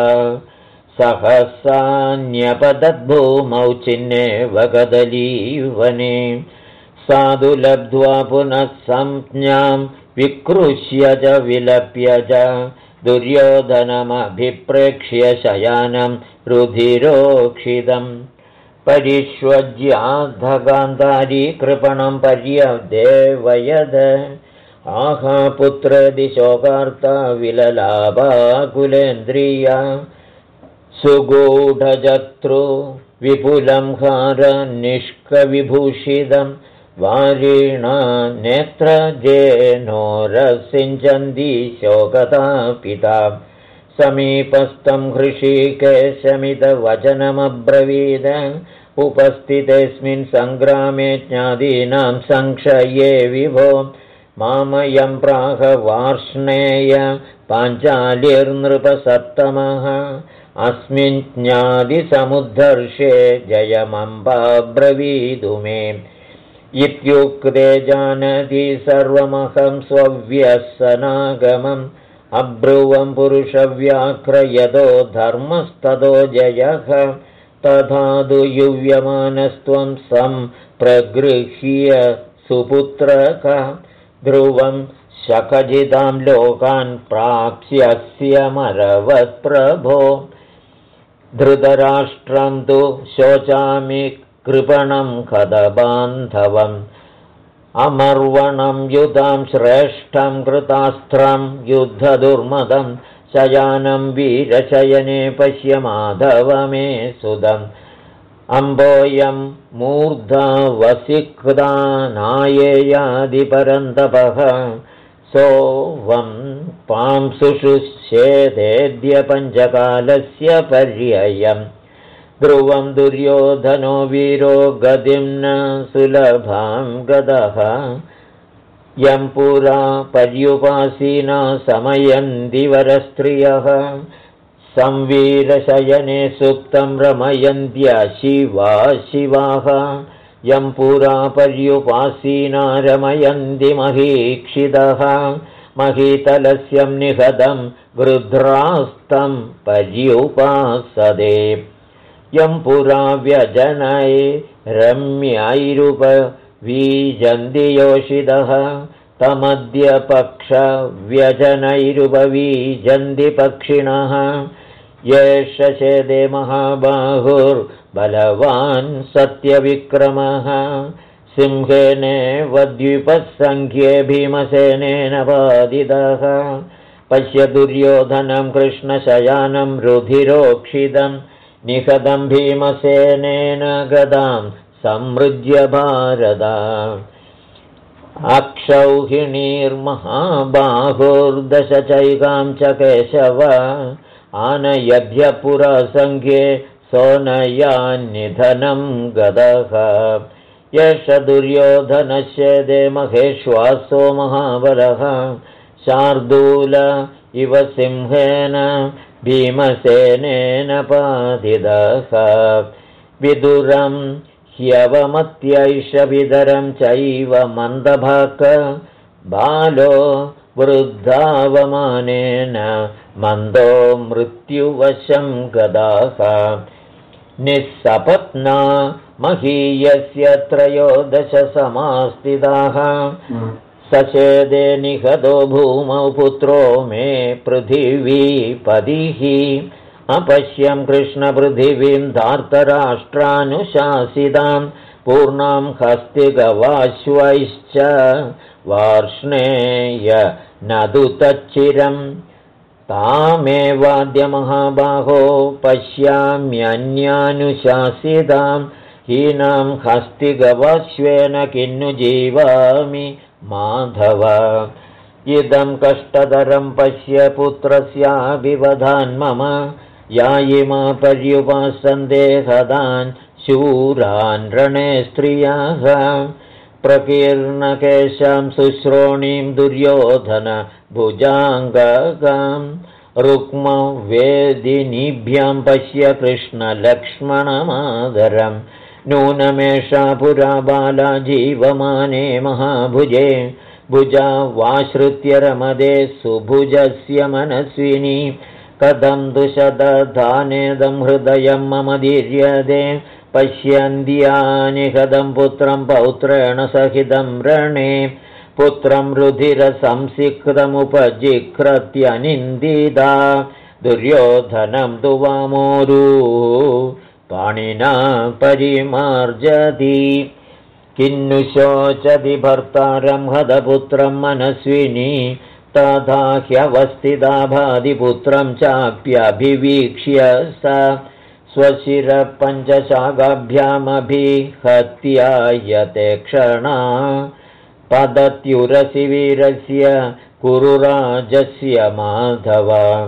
सहसान्यपतद्भूमौ छिन्नेव कदलीवने साधु लब्ध्वा पुनः संज्ञां विकृष्य च विलप्य च दुर्योधनमभिप्रेक्ष्य शयानं रुधिरोक्षितं परिष्वज्याद्धगान्धारी कृपणं पर्यदेवयद आहापुत्रदिशोकार्ता विललाभाकुलेन्द्रिया सुगूढजत्रो विपुलं हारनिष्कविभूषितं वारिणा नेत्रजेनोरसिञ्चन्दी शोकतापिता समीपस्थं हृषीकेशमिदवचनमब्रवीद उपस्थितेऽस्मिन् सङ्ग्रामे ज्ञादीनां संक्षये विभो मामयं प्राह वार्ष्णेय पाञ्चालिर्नृपसप्तमः अस्मिन् ज्ञादिसमुद्धर्षे जयमम्बाब्रवीदु मे इत्युक्ते जानति सर्वमहं स्वव्यसनागमम् अब्रुवं पुरुषव्याघ्रयतो धर्मस्ततो जयः तथा तु युव्यमानस्त्वं सम्प्रगृह्य सुपुत्रक ध्रुवं शकजितां लोकान् प्राप्स्यस्यमरवत्प्रभो धृतराष्ट्रं तु शोचामि कृपणं खदबान्धवम् अमर्वणं युधां श्रेष्ठं कृतास्त्रं युद्धदुर्मदं शयानं वीरशयने पश्य माधव मे सुदम् अम्बोऽयं मूर्धा वसिक्दानायेयादिपरन्तपः सोऽवं पांसुषुच्छेदेद्य पञ्चकालस्य पर्ययम् ध्रुवं दुर्योधनो वीरो गतिं न सुलभां गदः यं पुरा पर्युपासीना समयन्ति वरस्त्रियः संवीरशयने सुप्तं रमयन्त्य शिवा शिवाः यं पुरा पर्युपासीना रमयन्ति महीक्षितः महीतलस्यं निहतं गृध्रास्तं पर्युपासते यं पुरा व्यजनये रम्यैरुपवीजन्ति योषितः तमद्य पक्षव्यजनैरुपवीजन्ति पक्षिणः येष शेदे महाबाहुर्बलवान् सत्यविक्रमः सिंहेनेव द्विपस्सङ्ख्ये भीमसेनेन बाधितः पश्य दुर्योधनं कृष्णशयानं रुधिरोक्षितं निहतं भीमसेनेन गदां समृज्य भारदा अक्षौहिणीर्महाबाहुर्दशचैकां च केशव आनयभ्य पुरा सङ्ख्ये सोनयान्निधनं गदः यश दुर्योधनश्चेदे महेश्वासो महाबलः शार्दूल इव सिंहेन भीमसेनेन पादितः विदुरं ह्यवमत्यैष विदरं चैव मन्दभाक बालो वृद्धावमानेन मन्दो मृत्युवशं गदाः निःसपत्ना महीयस्य त्रयोदश समास्थिताः सचेदे निहतो भूमौ पुत्रो मे पृथिवीपतिः अपश्यं कृष्णपृथिवीं धार्तराष्ट्रानुशासितां पूर्णां हस्तिगवाश्वैश्च वार्ष्णेय नदुतच्चिरम् तामेवाद्य महाबाहो पश्याम्यन्यानुशासितां हीनां हस्तिगवाश्वेन किन्नु जीवामि माधव इदं कष्टतरं पश्य पुत्रस्याभिवधान् मम यायिमा पर्युपासन्ते हतान् शूरान् रणे स्त्रियः प्रकीर्णकेशां शुश्रोणीं दुर्योधन भुजाङ्गां रुक्मवेदिनीभ्यां पश्य कृष्णलक्ष्मणमादरं नूनमेषा पुरा बाला जीवमाने महाभुजे भुजा वाश्रित्य रमदे सुभुजस्य मनस्विनी कथं दुशदधानेदं हृदयं मम दीर्यते पश्यन्त्यानि कथं पुत्रं पौत्रेण सहितं रणे पुत्रं रुधिरसंसिक्तमुपजिघ्रत्यनिन्दिता दुर्योधनं तु वामोरू पाणिना परिमार्जति किन्नु शोचति भर्तारं हतपुत्रं मनस्विनी तथा ह्यवस्थिता भादिपुत्रं चाप्यभिवीक्ष्य सा स्वशिरपञ्चशाखाभ्यामभिहत्यायते क्षणा पदत्युरसि वीरस्य कुरुराजस्य माधव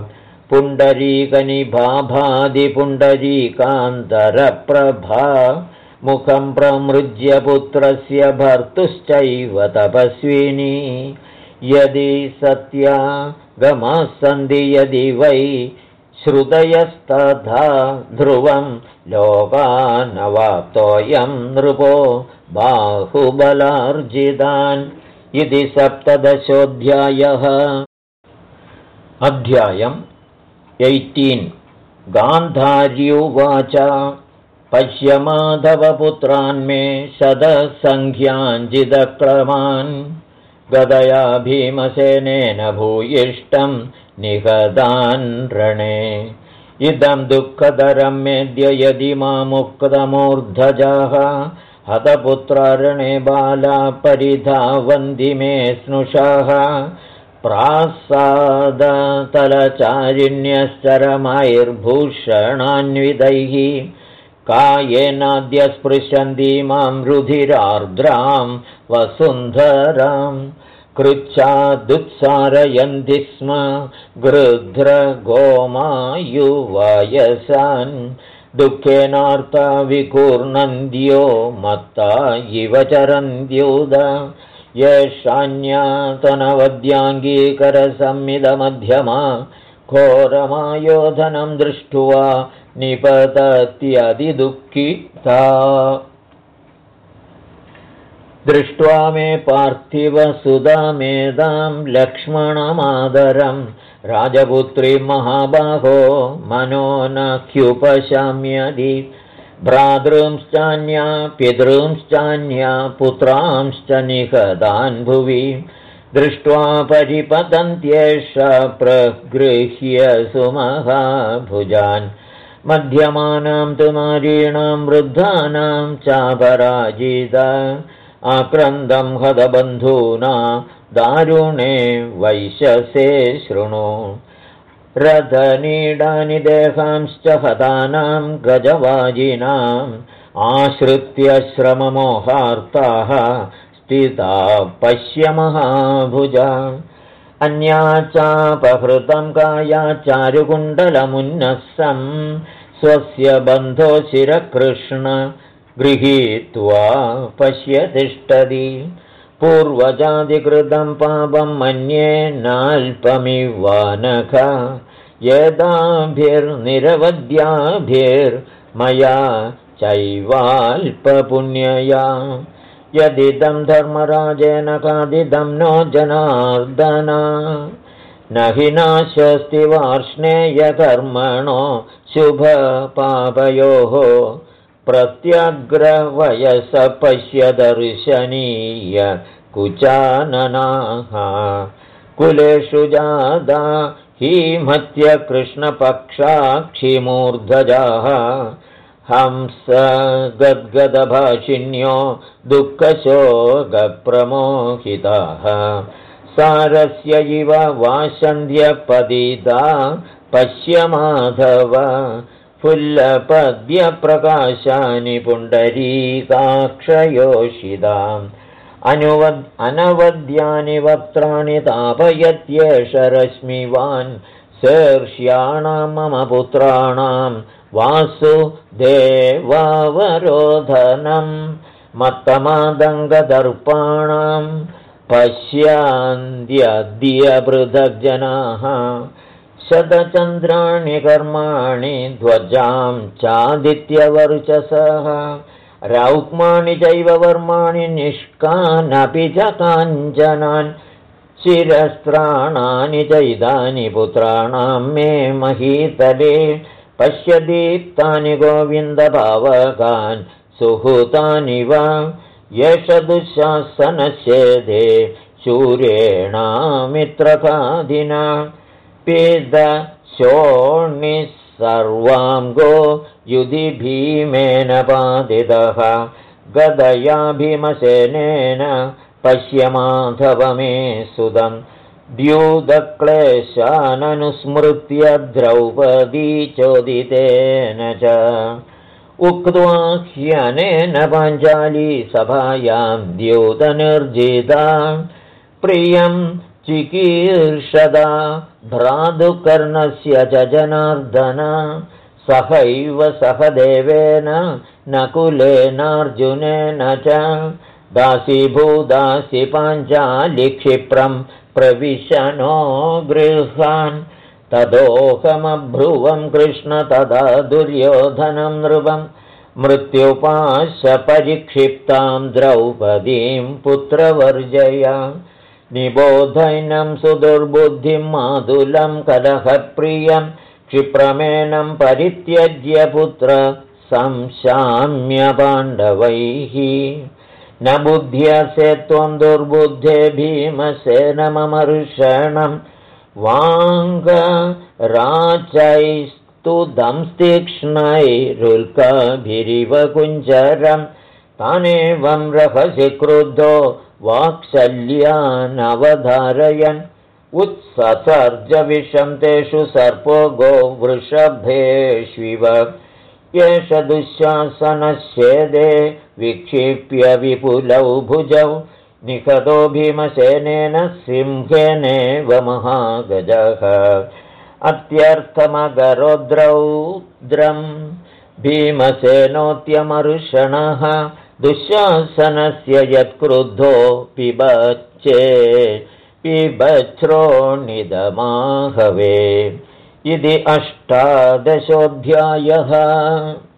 पुण्डरीकनिभाभादिपुण्डरीकान्तरप्रभा मुखं प्रमृज्य पुत्रस्य भर्तुश्चैव तपस्विनी यदि सत्या गमाः सन्ति यदि वै श्रुतयस्तथा ध्रुवं लोकानवाप्तोऽयं नृपो बाहुबलार्जितान् इति 17 अध्यायम् 18 गान्धार्युवाच पश्य माधवपुत्रान् मे शतसङ्ख्याञ्जितक्रमान् गदया भीमसेनेन भूयिष्ठं निहतान् रणे इदं दुःखतरं मेद्य यदि मामुक्तमूर्धजाः हतपुत्ररणे बाला परिधावन्ति मे स्नुषाः प्रासादतलचारिण्यश्चरमैर्भूषणान्वितैः कायेनाद्य स्पृशन्ति मां रुधिरार्द्रां वसुन्धरां कृच्छादुत्सारयन्ति स्म गृध्रगोमायुवयसान् दुःखेनार्ता विकूर्णन्त्यो मत्ता इव चरन्त्युद येषान्यातनवद्याङ्गीकरसंमिदमध्यमा घोरमायोधनं दृष्ट्वा निपतत्यतिदुःखिता दृष्ट्वा मे पार्थिवसुधामेधां लक्ष्मणमादरं राजपुत्री महाबाहो मनो न ह्युपशम्यति भ्रातॄंश्चान्या पितॄंश्चान्या पुत्रांश्च निहतान् भुवि दृष्ट्वा परिपतन्त्येष प्रगृह्य सुमहाभुजान् मध्यमानां तु नारीणां वृद्धानां चापराजिता आक्रन्दं हतबन्धूना दारुणे वैशसे शृणु रथनीडानि देहांश्च हतानां गजवाजिनाम् आश्रित्य श्रममोहार्ताः स्थिता पश्य महाभुजा अन्या चापहृतं काया चारुकुण्डलमुन्नस्सं स्वस्य बन्धो शिरकृष्ण गृहीत्वा पश्य तिष्ठति पूर्वजादिकृतं पापं मन्ये नाल्पमिवानघ यदाभिर्निरवद्याभिर्मया चैवाल्पपुण्यया यदिदं धर्मराजेन खादिदं नो जनार्दन न हि नाशोऽस्ति वार्ष्णेयकर्मणो शुभपापयोः प्रत्यग्रवयस पश्य दर्शनीय कुचाननाः कुलेषु जादा हीमत्य कृष्णपक्षाक्षिमूर्धजाः हंस गद्गदभाषिण्यो दुःखशोकप्रमोहिताः सारस्य इव वासन्ध्यपतिता पश्य माधव फुल्लपद्यप्रकाशानि पुण्डरीकाक्षयोषिताम् अनवद्यानि वक्त्राणि तापयत्येष रश्मिवान् शीर्ष्याणां मम पुत्राणां वासुदेवावरोधनं मत्तमादङ्गदर्पाणां पश्यान्त्यद्य पृथग्जनाः शतचन्द्राणि कर्माणि ध्वजां चादित्यवर्चसः रौक्माणि चैव वर्माणि निष्कानपि च काञ्चनान् शिरस्त्राणानि चैदानि पुत्राणां मे महीतले पश्य दीप्तानि गोविन्दभावकान् सुहृतानि वा येष दुःशासनच्छेदे शूरेणामित्रकादिना पेदशोणिः सर्वाङ्गो युधि भीमेन पादितः गदया भीमसेनेन पश्य माधवमे सुदम् द्यूतक्लेशाननुस्मृत्य द्रौपदी चोदितेन च उक्त्वा ह्यनेन पाञ्चाली सभायां द्यूतनिर्जिता प्रियं चिकीर्षदा भ्रातुकर्णस्य च जनार्दन सहैव सहदेवेन नकुलेनार्जुनेन च दासीभूदासि पाञ्चाली क्षिप्रं प्रविशनो गृहान् तदोहमभ्रुवं कृष्ण तदा दुर्योधनं नृपं मृत्युपाशपरिक्षिप्तां द्रौपदीं पुत्रवर्जया निबोधैनं सुदुर्बुद्धिं मातुलं कलहप्रियं क्षिप्रमेनं परित्यज्य पुत्र संशाम्य पाण्डवैः न बुद्ध्यसे त्वं दुर्बुद्धे भीमसेनममर्षणं वाङ्गराचैस्तु दंस्तीक्ष्णैरुल्काभिरिव कुञ्जरं तानेवं रहसि क्रुद्धो वाक्शल्यानवधारयन् उत्ससर्जविषं तेषु सर्पो गोवृषभेष्विव एष दुःशासनस्येदे विक्षिप्य विपुलौ भुजौ निखतो भीमसेनेन सिंहेनेव महागजः अत्यर्थमगरोद्रौद्रं भीमसेनोत्यमर्षणः दुःशासनस्य यत्क्रुद्धो पिबच्छ्रोणिदमाहवे इति 18ोऽध्यायः।